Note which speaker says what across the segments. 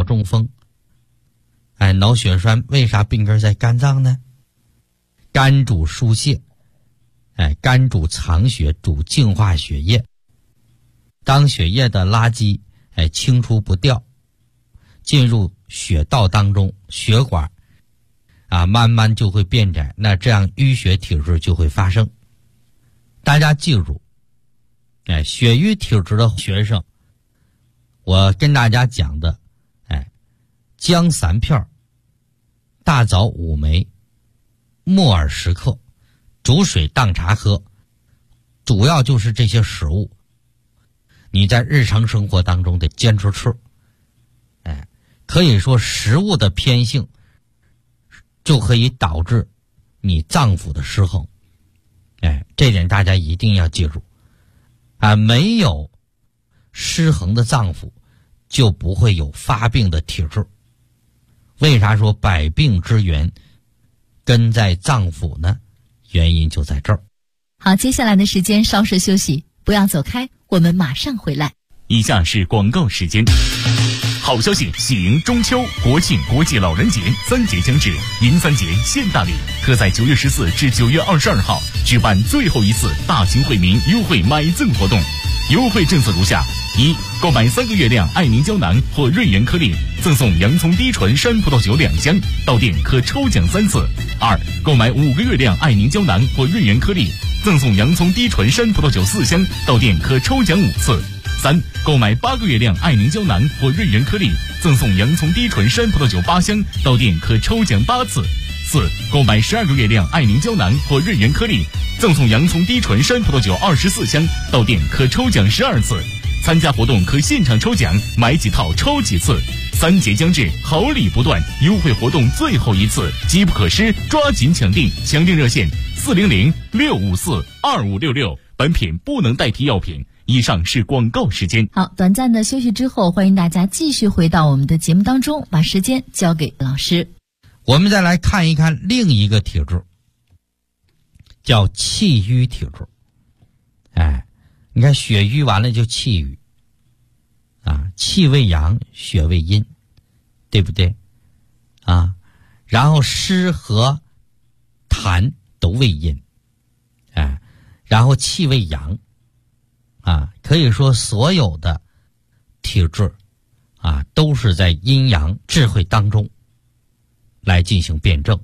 Speaker 1: 中风。脑血栓为啥病根在肝脏呢？肝主疏泄，肝主藏血，主净化血液。当血液的垃圾清除不掉，进入血道当中，血管慢慢就会变窄，那这样淤血体质就会发生。大家记住，血瘀体质的学生，我跟大家讲的，姜3片，大枣5枚，木耳10克，煮水当茶喝，主要就是这些食物，你在日常生活当中得坚持吃。可以说食物的偏性就可以导致你脏腑的失衡。这点大家一定要记住。没有失衡的脏腑，就不会有发病的体质。为啥说百病之源根在脏腑呢？原因就在这儿。
Speaker 2: 好，接下来的时间稍事休息，不要走开，我们马上回来。
Speaker 3: 以下是广告时间。好消息，喜迎中秋、国庆、国际老人节3节将至，迎3节现大礼，特在9月14至9月22号举办最后一次大型惠民优惠买赠活动。优惠政策如下：一、购买3个月亮爱凝胶囊或润元颗粒，赠送洋葱低醇山葡萄酒2箱，到店可抽奖3次；二、购买5个月亮爱凝胶囊或润元颗粒，赠送洋葱低醇山葡萄酒4箱，到店可抽奖5次；三、购买8个月亮爱凝胶囊或润元颗粒，赠送洋葱低醇山葡萄酒8箱，到店可抽奖8次；四、购买12个月亮爱凝胶囊或润元颗粒，赠送洋葱低醇山葡萄酒24箱，到店可抽奖12次。参加活动可现场抽奖，买几套抽几次。3节将至，好礼不断，优惠活动最后一次，机不可失，抓紧抢订！抢订热线400-654-2566。本品不能代替药品。以上是广告时间。
Speaker 2: 好，短暂的休息之后，欢迎大家继续回到我们的节目当中，把时间交给老师。
Speaker 1: 我们再来看一看另一个体质，叫气瘀体质。你看血瘀完了就气瘀气为阳，血为阴，对不对然后湿和痰都为阴，然后气为阳可以说所有的体质都是在阴阳智慧当中来进行辩证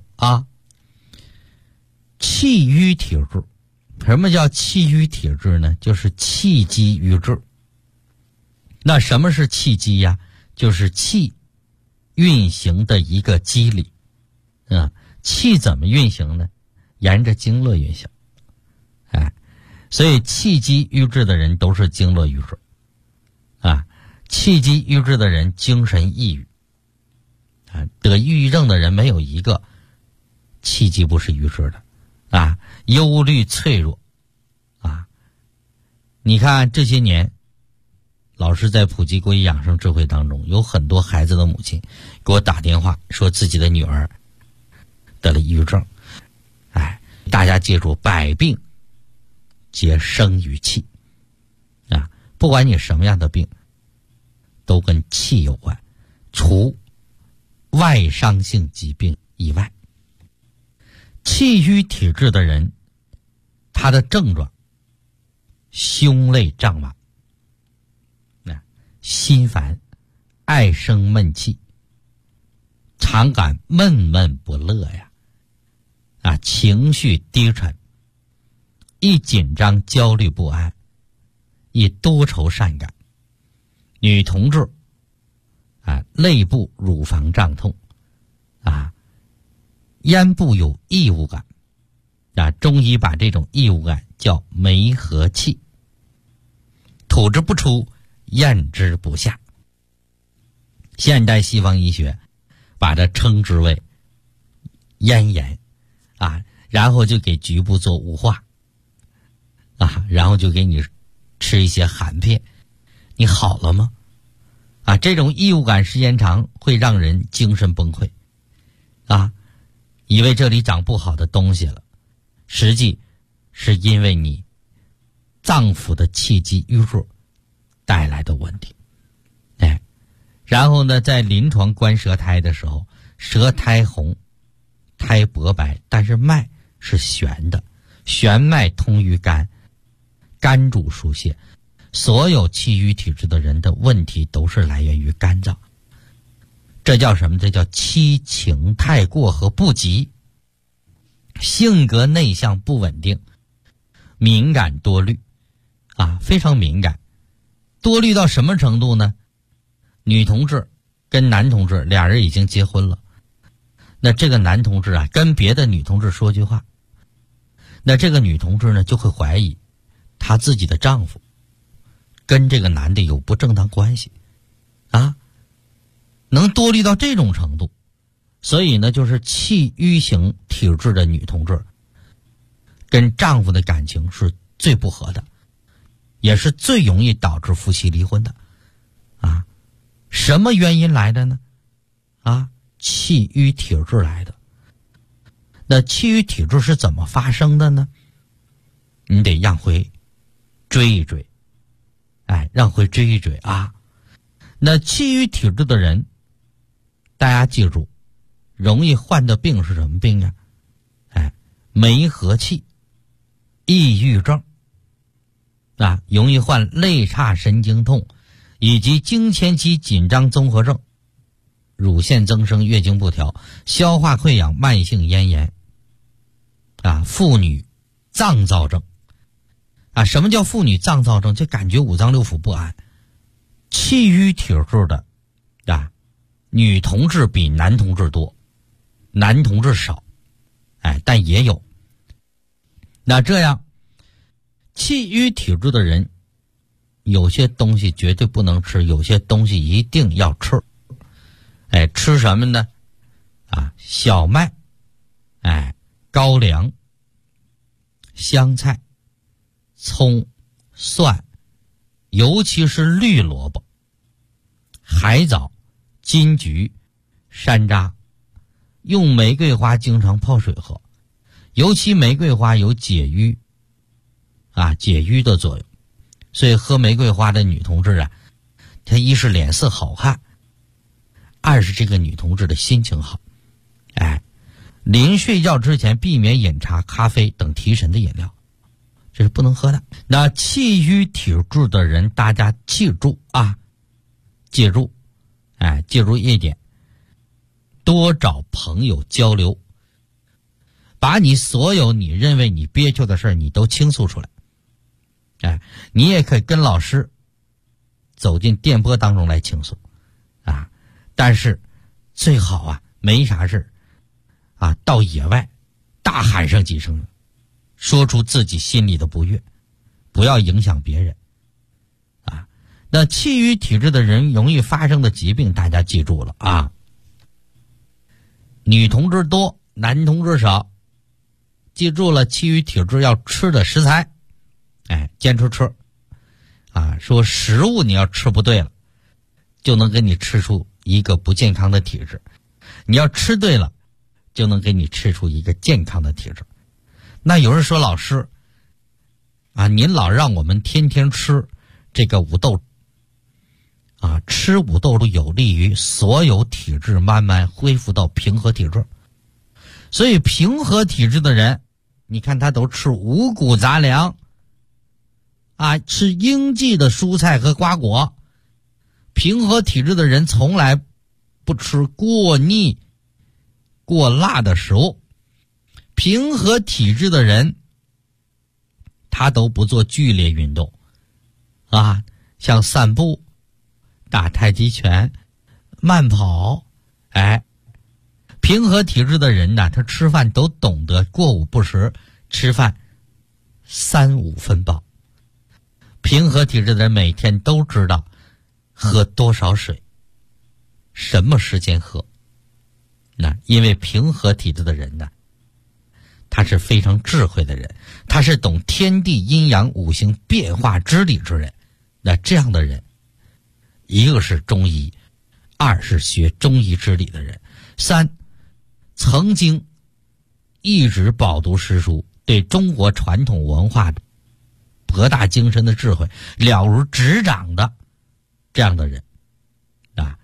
Speaker 1: 气瘀体质，什么叫气瘀体质呢？就是气机瘀滞。那什么是气机呀？就是气运行的一个机理气怎么运行呢？沿着经络运行所以气机瘀滞的人都是经络瘀滞气机瘀滞的人精神抑郁得抑郁症的人没有一个气机不是瘀滞的忧虑脆弱你看这些年老师在普及国医养生智慧当中，有很多孩子的母亲给我打电话说自己的女儿得了抑郁症大家记住，百病皆生于气不管你什么样的病都跟气有关，除外伤性疾病以外。气瘀体质的人，他的症状胸肋胀满心烦，爱生闷气，常感闷闷不乐情绪低沉，易紧张焦虑不安，易多愁善感。女同志肋部乳房胀痛咽部有异物感中医把这种异物感叫梅核气，吐之不出，咽之不下。现代西方医学把它称之为咽炎然后就给局部做雾化然后就给你吃一些含片，你好了吗这种异物感时间长会让人精神崩溃以为这里长不好的东西了，实际是因为你脏腑的气机瘀滞带来的问题然后呢，在临床观舌苔的时候，舌苔红，苔薄白，但是脉是悬的，悬脉通于肝，肝主疏泄。所有气郁体质的人的问题都是来源于肝脏。这叫什么？这叫七情太过和不及，性格内向不稳定，敏感多虑非常敏感。多虑到什么程度呢？女同志跟男同志俩人已经结婚了，那这个男同志跟别的女同志说句话，那这个女同志呢就会怀疑她自己的丈夫跟这个男的有不正当关系能多虑到这种程度。所以呢，就是气郁型体质的女同志跟丈夫的感情是最不和的，也是最容易导致夫妻离婚的什么原因来的呢？气郁体质来的。那气郁体质是怎么发生的呢？你得让回追一追，让回追一追那气郁体质的人，大家记住，容易患的病是什么病梅核气、抑郁症容易患肋叉神经痛以及经前期紧张综合症、乳腺增生、月经不调、消化溃疡、慢性咽炎妇女脏躁症什么叫妇女脏躁症？就感觉五脏六腑不安。气郁体质的女同志比男同志多，男同志少但也有。那这样气郁体质的人，有些东西绝对不能吃，有些东西一定要吃。吃什么呢？小麦，高粱、香菜、葱、蒜，尤其是绿萝卜、海藻、金桔、山楂。用玫瑰花经常泡水喝，尤其玫瑰花有解郁解郁的作用。所以喝玫瑰花的女同志她一是脸色好看，二是这个女同志的心情好。临睡觉之前避免饮茶、咖啡等提神的饮料，这是不能喝的。那气郁体质的人，大家记住记住一点，多找朋友交流，把你所有你认为你憋屈的事你都倾诉出来。你也可以跟老师走进电波当中来倾诉但是最好没啥事到野外大喊上几声，说出自己心里的不悦，不要影响别人那气郁体质的人容易发生的疾病，大家记住了女同志多，男同志少。记住了，气郁体质要吃的食材坚持吃说食物你要吃不对了，就能给你吃出一个不健康的体质，你要吃对了，就能给你吃出一个健康的体质。那有人说，老师您老让我们天天吃这个五豆吃五豆有利于所有体质慢慢恢复到平和体质。所以平和体质的人，你看他都吃五谷杂粮吃应季的蔬菜和瓜果。平和体质的人从来不吃过腻过辣的食物。平和体质的人他都不做剧烈运动像散步、打太极拳、慢跑。平和体质的人他吃饭都懂得过午不食，吃饭3-5分饱。平和体质的人每天都知道喝多少水，什么时间喝。因为平和体质的人他是非常智慧的人，他是懂天地阴阳五行变化之理之人。那这样的人，一个是中医，二是学中医之理的人，三曾经一直饱读诗书，对中国传统文化的博大精深的智慧了如指掌的这样的人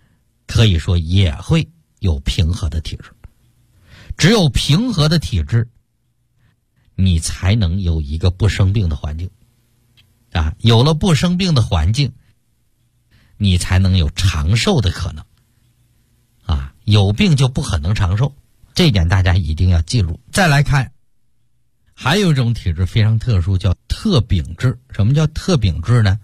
Speaker 1: 可以说也会有平和的体质。只有平和的体质，你才能有一个不生病的环境啊，有了不生病的环境，你才能有长寿的可能啊，有病就不可能长寿，这一点大家一定要记住。再来看，还有一种体质非常特殊，叫特禀质。什么叫特禀质呢？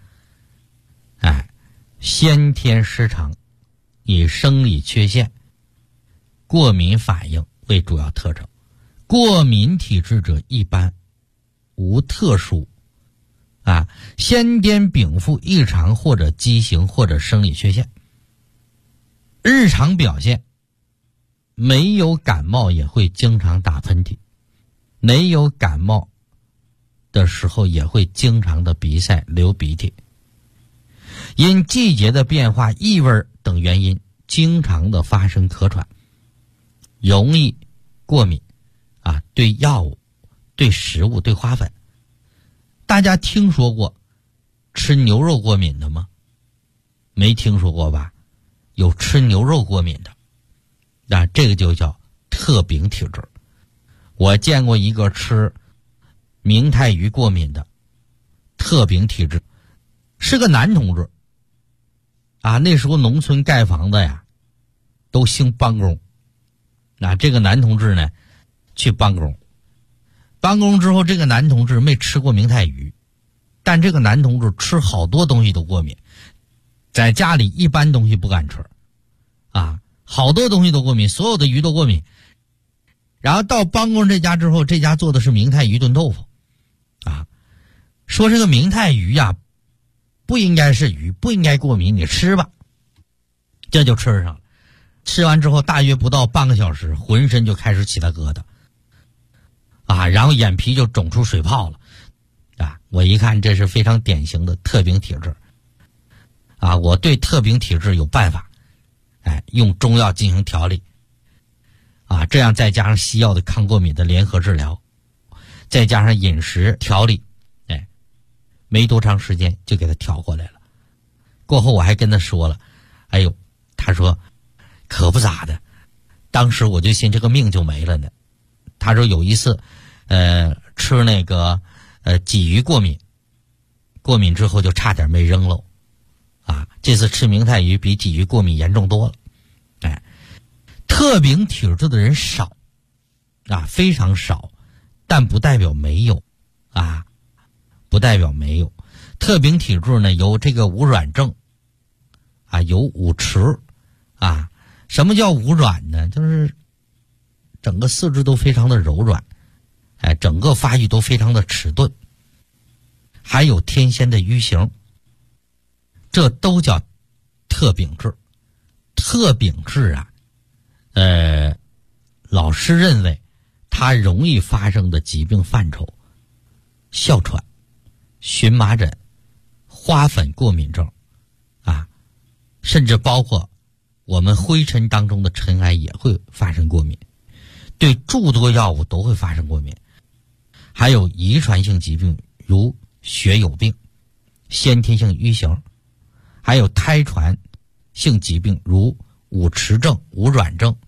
Speaker 1: 先天失常，以生理缺陷、过敏反应为主要特征。过敏体质者一般无特殊先天禀赋异常或者畸形或者生理缺陷。日常表现没有感冒也会经常打喷嚏，没有感冒的时候也会经常的鼻塞流鼻涕，因季节的变化、异味等原因经常的发生咳喘，容易过敏对药物、对食物、对花粉。大家听说过吃牛肉过敏的吗？没听说过吧？有吃牛肉过敏的，这个就叫特禀体质。我见过一个吃明太鱼过敏的特禀体质，是个男同志那时候农村盖房子呀都兴帮工，这个男同志呢去帮工之后，这个男同志没吃过明太鱼，但这个男同志吃好多东西都过敏，在家里一般东西不敢吃好多东西都过敏，所有的鱼都过敏。然后到帮工这家之后，这家做的是明太鱼炖豆腐说这个明太鱼不应该是鱼，不应该过敏，你吃吧。这就吃上了。吃完之后大约不到半个小时，浑身就开始起大疙瘩然后眼皮就肿出水泡了我一看这是非常典型的特禀体质我对特禀体质有办法用中药进行调理这样再加上西药的抗过敏的联合治疗，再加上饮食调理没多长时间就给他调过来了。过后我还跟他说了，他说可不咋的，当时我就寻这个命就没了呢。他说有一次吃那个鲫鱼过敏之后就差点没扔喽这次吃明太鱼比鲫鱼过敏严重多了特禀体质的人少非常少，但不代表没有不代表没有。特禀体质呢有这个无软症有五迟什么叫无软呢？就是整个四肢都非常的柔软整个发育都非常的迟钝，还有天仙的瘀形，这都叫特禀质。特禀质老师认为它容易发生的疾病范畴：哮喘、荨麻疹、花粉过敏症甚至包括我们灰尘当中的尘埃也会发生过敏，对诸多药物都会发生过敏。还有遗传性疾病，如血友病、先天性瘀形，还有胎传性疾病，如五迟症、无软症。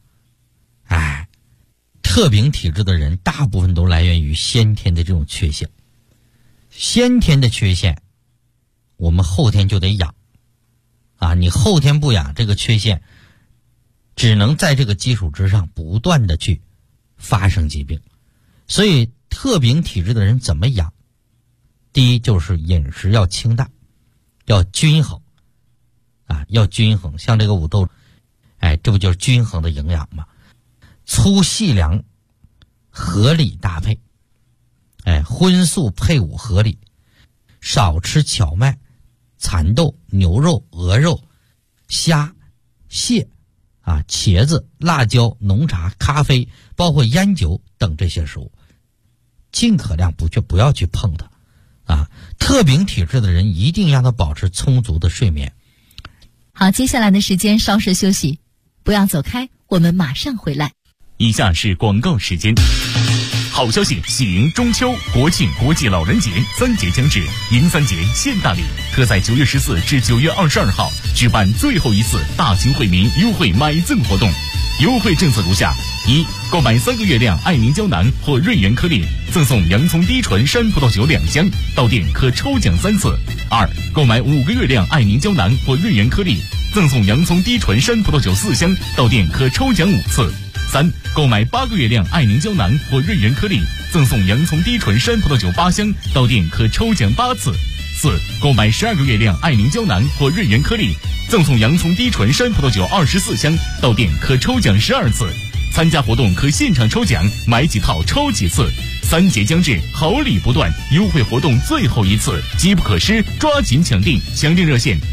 Speaker 1: 特禀体质的人大部分都来源于先天的这种缺陷。先天的缺陷我们后天就得养你后天不养，这个缺陷只能在这个基础之上不断的去发生疾病。所以特禀体质的人怎么养？第一就是饮食要清淡，要均衡要均衡。像这个五豆这不就是均衡的营养吗？粗细粮合理搭配荤素配伍合理，少吃荞麦、蚕豆、牛肉、鹅肉、虾、蟹茄子、辣椒、浓茶、咖啡，包括烟酒等这些食物，尽可量不要去碰它特禀体质的人一定让他保持充足的睡眠。
Speaker 2: 好，接下来的时间稍事休息，不要走开，我们马上回来。
Speaker 3: 以下是广告时间。 好消息，喜迎中秋、国庆、国际老人节3节将至，迎3节现大礼，特在9月14至9月22号举办最后一次大型惠民优惠买赠活动。优惠政策如下：一、购买3个月亮爱凝胶囊或润元颗粒，赠送洋葱低醇山葡萄酒2箱，到店可抽奖3次；二、购买5个月亮爱凝胶囊或润元颗粒，赠送洋葱低醇山葡萄酒4箱，到店可抽奖5次；三、购买8个月亮爱凝胶囊或润元颗粒，赠送洋葱低醇山葡萄酒8箱，到店可抽奖8次；四、购买12个月亮爱凝胶囊或润元颗粒，赠送洋葱低醇山葡萄酒24箱，到店可抽奖12次。参加活动可现场抽奖，买几套抽几次。3节将至，好礼不断，优惠活动最后一次，机不可失，抓紧抢订！抢订热线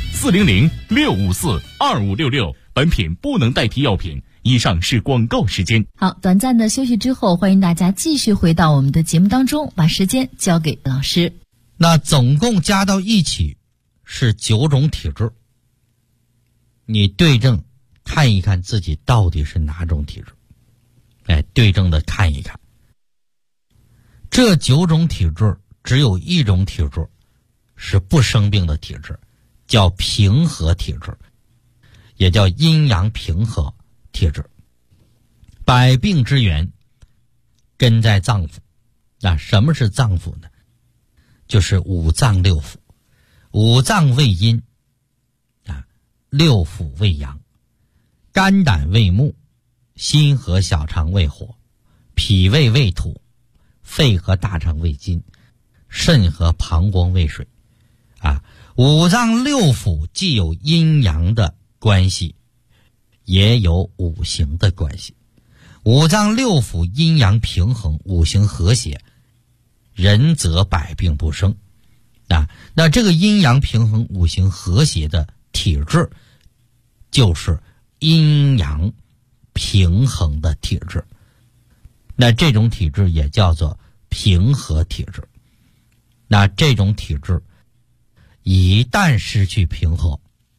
Speaker 3: 400-654-2566。本品不能代替药品。以上是广告时间。
Speaker 2: 好，短暂的休息之后，欢迎大家继续回到我们的节目当中，把时间交给老师。
Speaker 1: 那总共加到一起是9种体质，你对症看一看自己到底是哪种体质，对症的看一看。这9种体质只有一种体质是不生病的体质，叫平和体质，也叫阴阳平和体质。百病之源根在脏腑。那什么是脏腑呢？就是五脏六腑。五脏为阴，六腑为阳。肝胆为木，心和小肠为火，脾胃为土，肺和大肠为金，肾和膀胱为水。五脏六腑既有阴阳的关系，也有五行的关系。五脏六腑阴阳平衡，五行和谐，人则百病不生。那这个阴阳平衡、五行和谐的体质，就是阴阳平衡的体质。那这种体质也叫做平和体质。那这种体质一旦失去平和，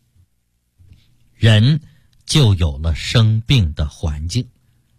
Speaker 1: 人就有了生病的环境。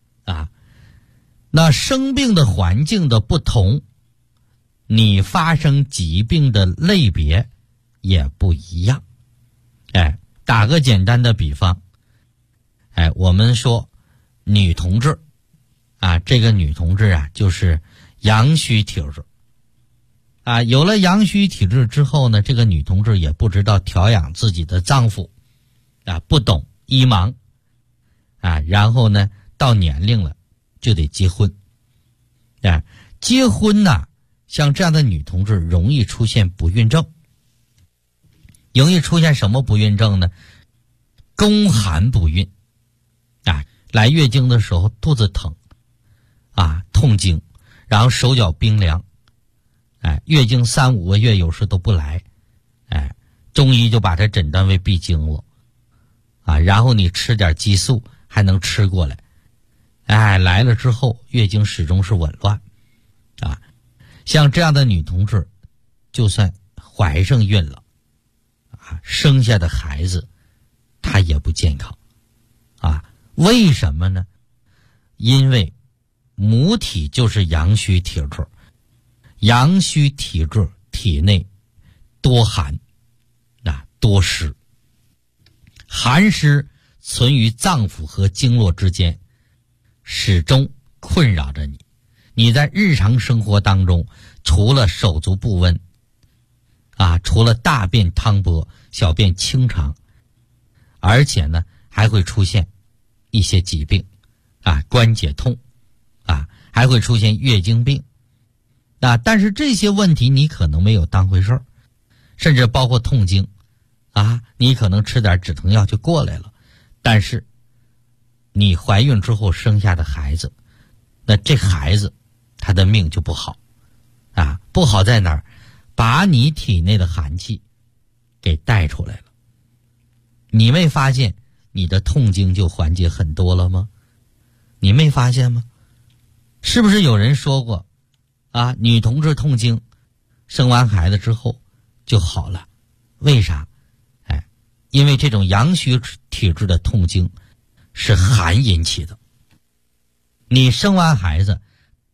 Speaker 1: 那生病的环境的不同，你发生疾病的类别也不一样。打个简单的比方，我们说女同志这个女同志就是阳虚体质。有了阳虚体质之后呢，这个女同志也不知道调养自己的脏腑，不懂医盲，然后呢到年龄了就得结婚。结婚像这样的女同志容易出现不孕症。容易出现什么不孕症呢？宫寒不孕。来月经的时候肚子疼，痛经，然后手脚冰凉，月经3、5个月有时都不来，中医就把它诊断为闭经了，然后你吃点激素还能吃过来，来了之后月经始终是紊乱，像这样的女同志，就算怀上孕了，生下的孩子她也不健康，为什么呢？因为母体就是阳虚体质，阳虚体质体内多寒，多湿，寒湿存于脏腑和经络之间，始终困扰着你。你在日常生活当中，除了手足不温，除了大便汤薄、小便清长，而且呢还会出现一些疾病，关节痛，还会出现月经病，但是这些问题你可能没有当回事儿，甚至包括痛经，你可能吃点止疼药就过来了，但是你怀孕之后生下的孩子，那这孩子他的命就不好，不好在哪儿？把你体内的寒气给带出来了。你没发现你的痛经就缓解很多了吗？你没发现吗？是不是有人说过女同志痛经生完孩子之后就好了？为啥？因为这种阳虚体质的痛经是寒引起的。你生完孩子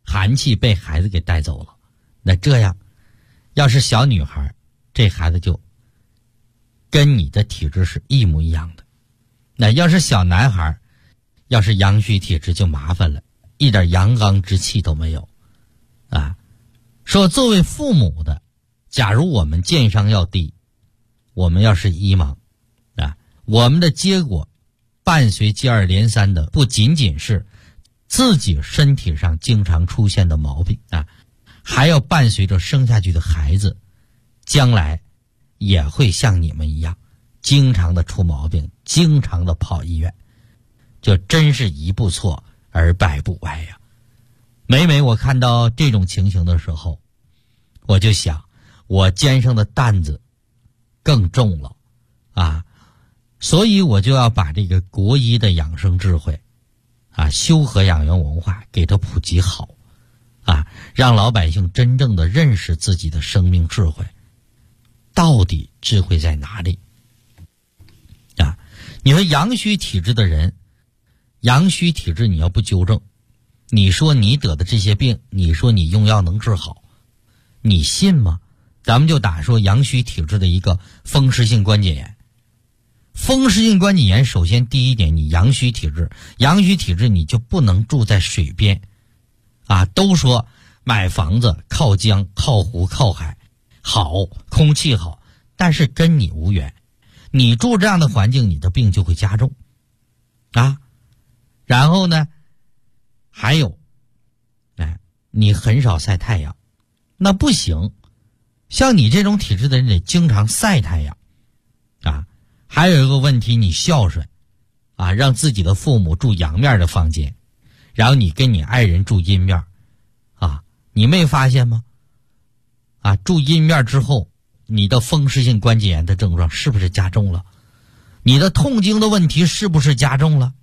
Speaker 1: 寒气被孩子给带走了。那这样，要是小女孩，这孩子就跟你的体质是一模一样的。那要是小男孩，要是阳虚体质就麻烦了，一点阳刚之气都没有啊。说作为父母的，假如我们健商要低，我们要是一盲啊，我们的结果伴随接二连三的不仅仅是自己身体上经常出现的毛病啊，还要伴随着生下去的孩子将来也会像你们一样经常的出毛病，经常的跑医院，就真是一步错而百步歪呀。每每我看到这种情形的时候，我就想我肩上的担子更重了啊，所以我就要把这个国医的养生智慧啊，修和养元文化给它普及好啊，让老百姓真正的认识自己的生命智慧，到底智慧在哪里啊？你说阳虚体质的人，阳虚体质你要不纠正，你说你得的这些病，你说你用药能治好，你信吗？咱们就打说阳虚体质的一个风湿性关节炎。风湿性关节炎首先第一点，你阳虚体质，阳虚体质你就不能住在水边啊。都说买房子靠江靠湖靠海好，空气好，但是跟你无缘，你住这样的环境，你的病就会加重啊。然后呢还有你很少晒太阳，那不行，像你这种体质的人得经常晒太阳啊。还有一个问题，你孝顺啊，让自己的父母住阳面的房间，然后你跟你爱人住阴面啊，你没发现吗？啊，住阴面之后，你的风湿性关节炎的症状是不是加重了？你的痛经的问题是不是加重了？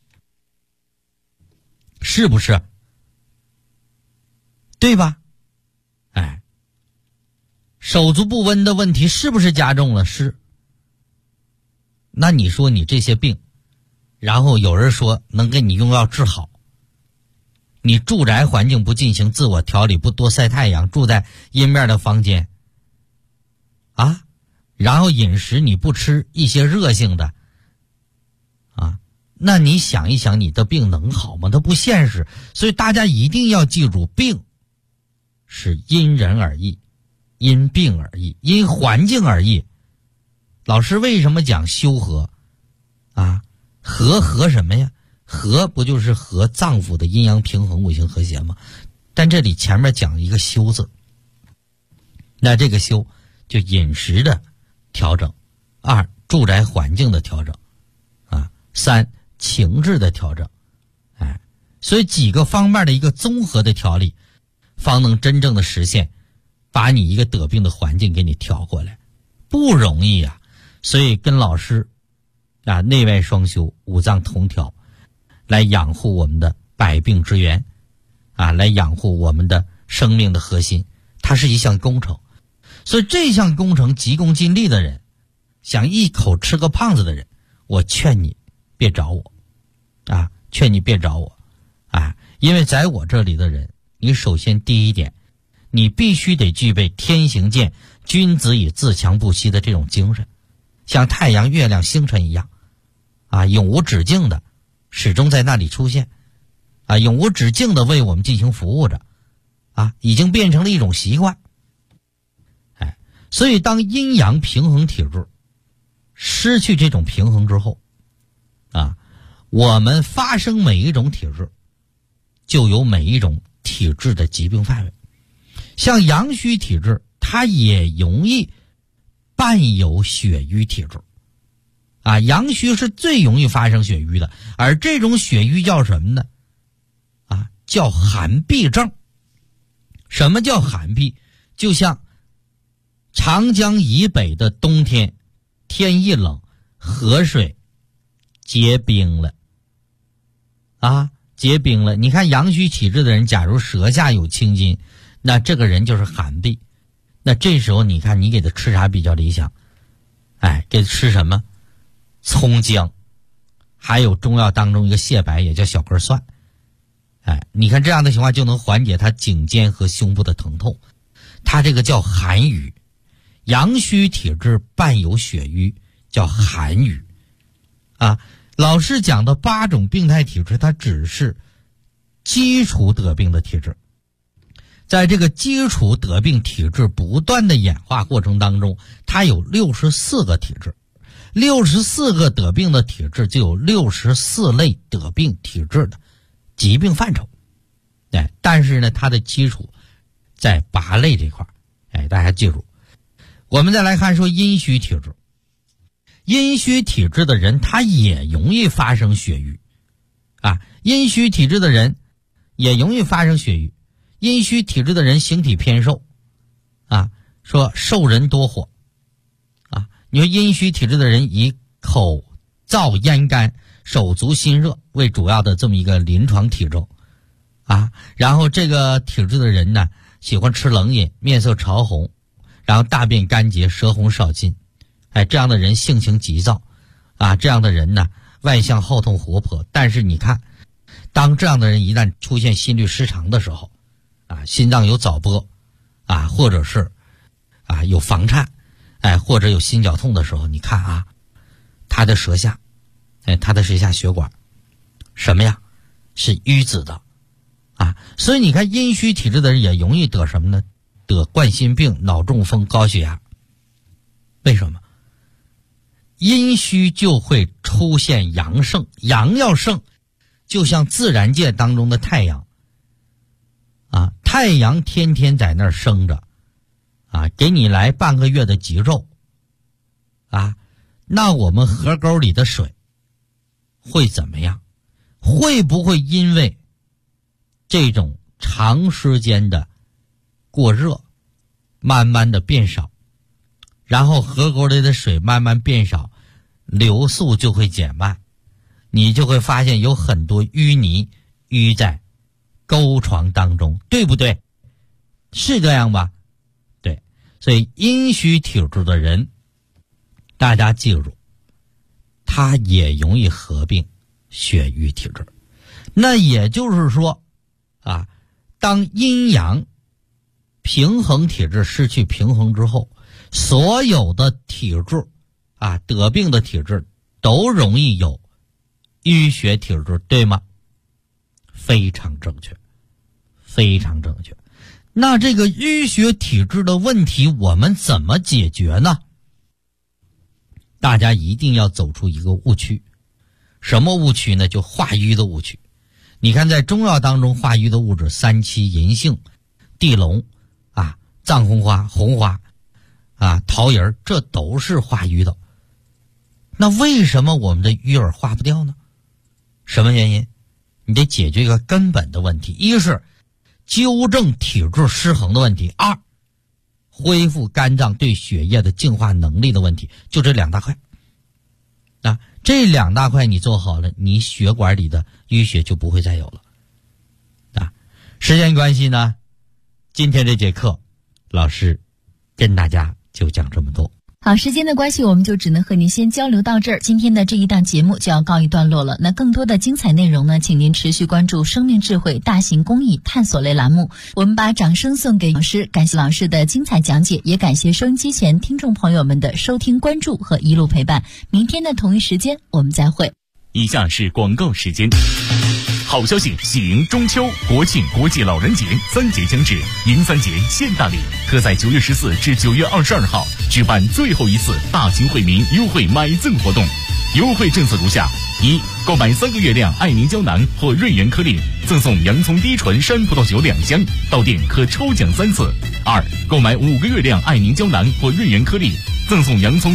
Speaker 1: 是不是？对吧？手足不温的问题是不是加重了？是。那你说你这些病，然后有人说能给你用药治好，你住宅环境不进行自我调理，不多晒太阳，住在阴面的房间啊，然后饮食你不吃一些热性的啊，那你想一想，你的病能好吗？它不现实。所以大家一定要记住，病是因人而异，因病而异，因环境而异。老师为什么讲修和啊？和什么呀？和不就是和脏腑的阴阳平衡、五行和谐吗？但这里前面讲一个修字，那这个修就饮食的调整，二住宅环境的调整啊，三情志的调整，所以几个方面的一个综合的调理，方能真正的实现把你一个得病的环境给你调过来，不容易啊。所以跟老师啊，内外双修，五脏同调，来养护我们的百病之源啊，来养护我们的生命的核心，它是一项工程。所以这项工程急功近利的人，想一口吃个胖子的人，我劝你别找我啊，劝你别找我啊，因为在我这里的人，你首先第一点，你必须得具备天行健，君子以自强不息的这种精神，像太阳、月亮、星辰一样啊，永无止境的始终在那里出现啊，永无止境的为我们进行服务着啊，已经变成了一种习惯。所以当阴阳平衡体质失去这种平衡之后啊，我们发生每一种体质就有每一种体质的疾病范围。像阳虚体质，它也容易伴有血瘀体质啊，阳虚是最容易发生血瘀的，而这种血瘀叫什么呢？啊，叫寒痹症。什么叫寒痹？就像长江以北的冬天，天一冷，河水结冰了啊，结冰了。你看阳虚体质的人，假如舌下有青筋，那这个人就是寒痹。那这时候你看你给他吃啥比较理想？给他吃什么？葱姜，还有中药当中一个蟹白，也叫小根蒜。 你看这样的情况就能缓解他颈肩和胸部的疼痛。他这个叫寒瘀，阳虚体质伴有血瘀，叫寒瘀。老师讲的8种病态体质，它只是基础得病的体质。在这个基础得病体质不断的演化过程当中，它有64个体质，64个得病的体质就有64类得病体质的疾病范畴。但是呢，它的基础在8类这块。大家记住。我们再来看说阴虚体质。阴虚体质的人他也容易发生血瘀。阴虚体质的人也容易发生血瘀。阴虚体质的人形体偏瘦。说瘦人多火。你说阴虚体质的人以口燥咽干、手足心热为主要的这么一个临床体征。然后这个体质的人呢，喜欢吃冷饮，面色潮红，然后大便干结，舌红少津。这样的人性情急躁。这样的人呢，外向好动活泼。但是你看，当这样的人一旦出现心律失常的时候，心脏有早搏，或者是有房颤，或者有心绞痛的时候，你看他的舌下，他的舌下血管什么呀？是淤紫的。所以你看阴虚体质的人也容易得什么呢？得冠心病、脑中风、高血压。为什么？阴虚就会出现阳盛，阳要盛，就像自然界当中的太阳。太阳天天在那儿生着，给你来半个月的极昼，那我们河沟里的水会怎么样？会不会因为这种长时间的过热，慢慢的变少，然后河沟里的水慢慢变少，流速就会减慢，你就会发现有很多淤泥淤在沟床当中，对不对？是这样吧？对。所以阴虚体质的人，大家记住，他也容易合并血瘀体质。那也就是说当阴阳平衡体质失去平衡之后，所有的体质得病的体质都容易有淤血体质，对吗？非常正确，非常正确。那这个淤血体质的问题我们怎么解决呢？大家一定要走出一个误区。什么误区呢？就化瘀的误区。你看在中药当中化瘀的物质，三七、银杏、地龙藏红花、红花桃仁，这都是化瘀的。那为什么我们的瘀儿化不掉呢？什么原因？你得解决一个根本的问题，一是纠正体质失衡的问题，二恢复肝脏对血液的净化能力的问题，就这2大块。这2大块你做好了，你血管里的淤血就不会再有了。时间关系呢，今天这节课老师跟大家就讲这么多。
Speaker 2: 好，时间的关系，我们就只能和您先交流到这儿。今天的这一档节目就要告一段落了。那更多的精彩内容呢，请您持续关注生命智慧大型公益探索类栏目。我们把掌声送给老师，感谢老师的精彩讲解，也感谢收音机前听众朋友们的收听、关注和一路陪伴。明天的同一时间我们再会。
Speaker 3: 以下是广告时间。好消息，喜迎中秋、国庆、国际老人节3节将至，迎3节现大礼，特在9月14至9月22号举办最后一次大型惠民优惠买赠活动。优惠政策如下：一、购买3个月亮爱凝胶囊或瑞元颗粒，赠送洋葱低醇山葡萄酒2箱，到店可抽奖3次；二、购买5个月亮爱凝胶囊或瑞元颗粒，赠送洋葱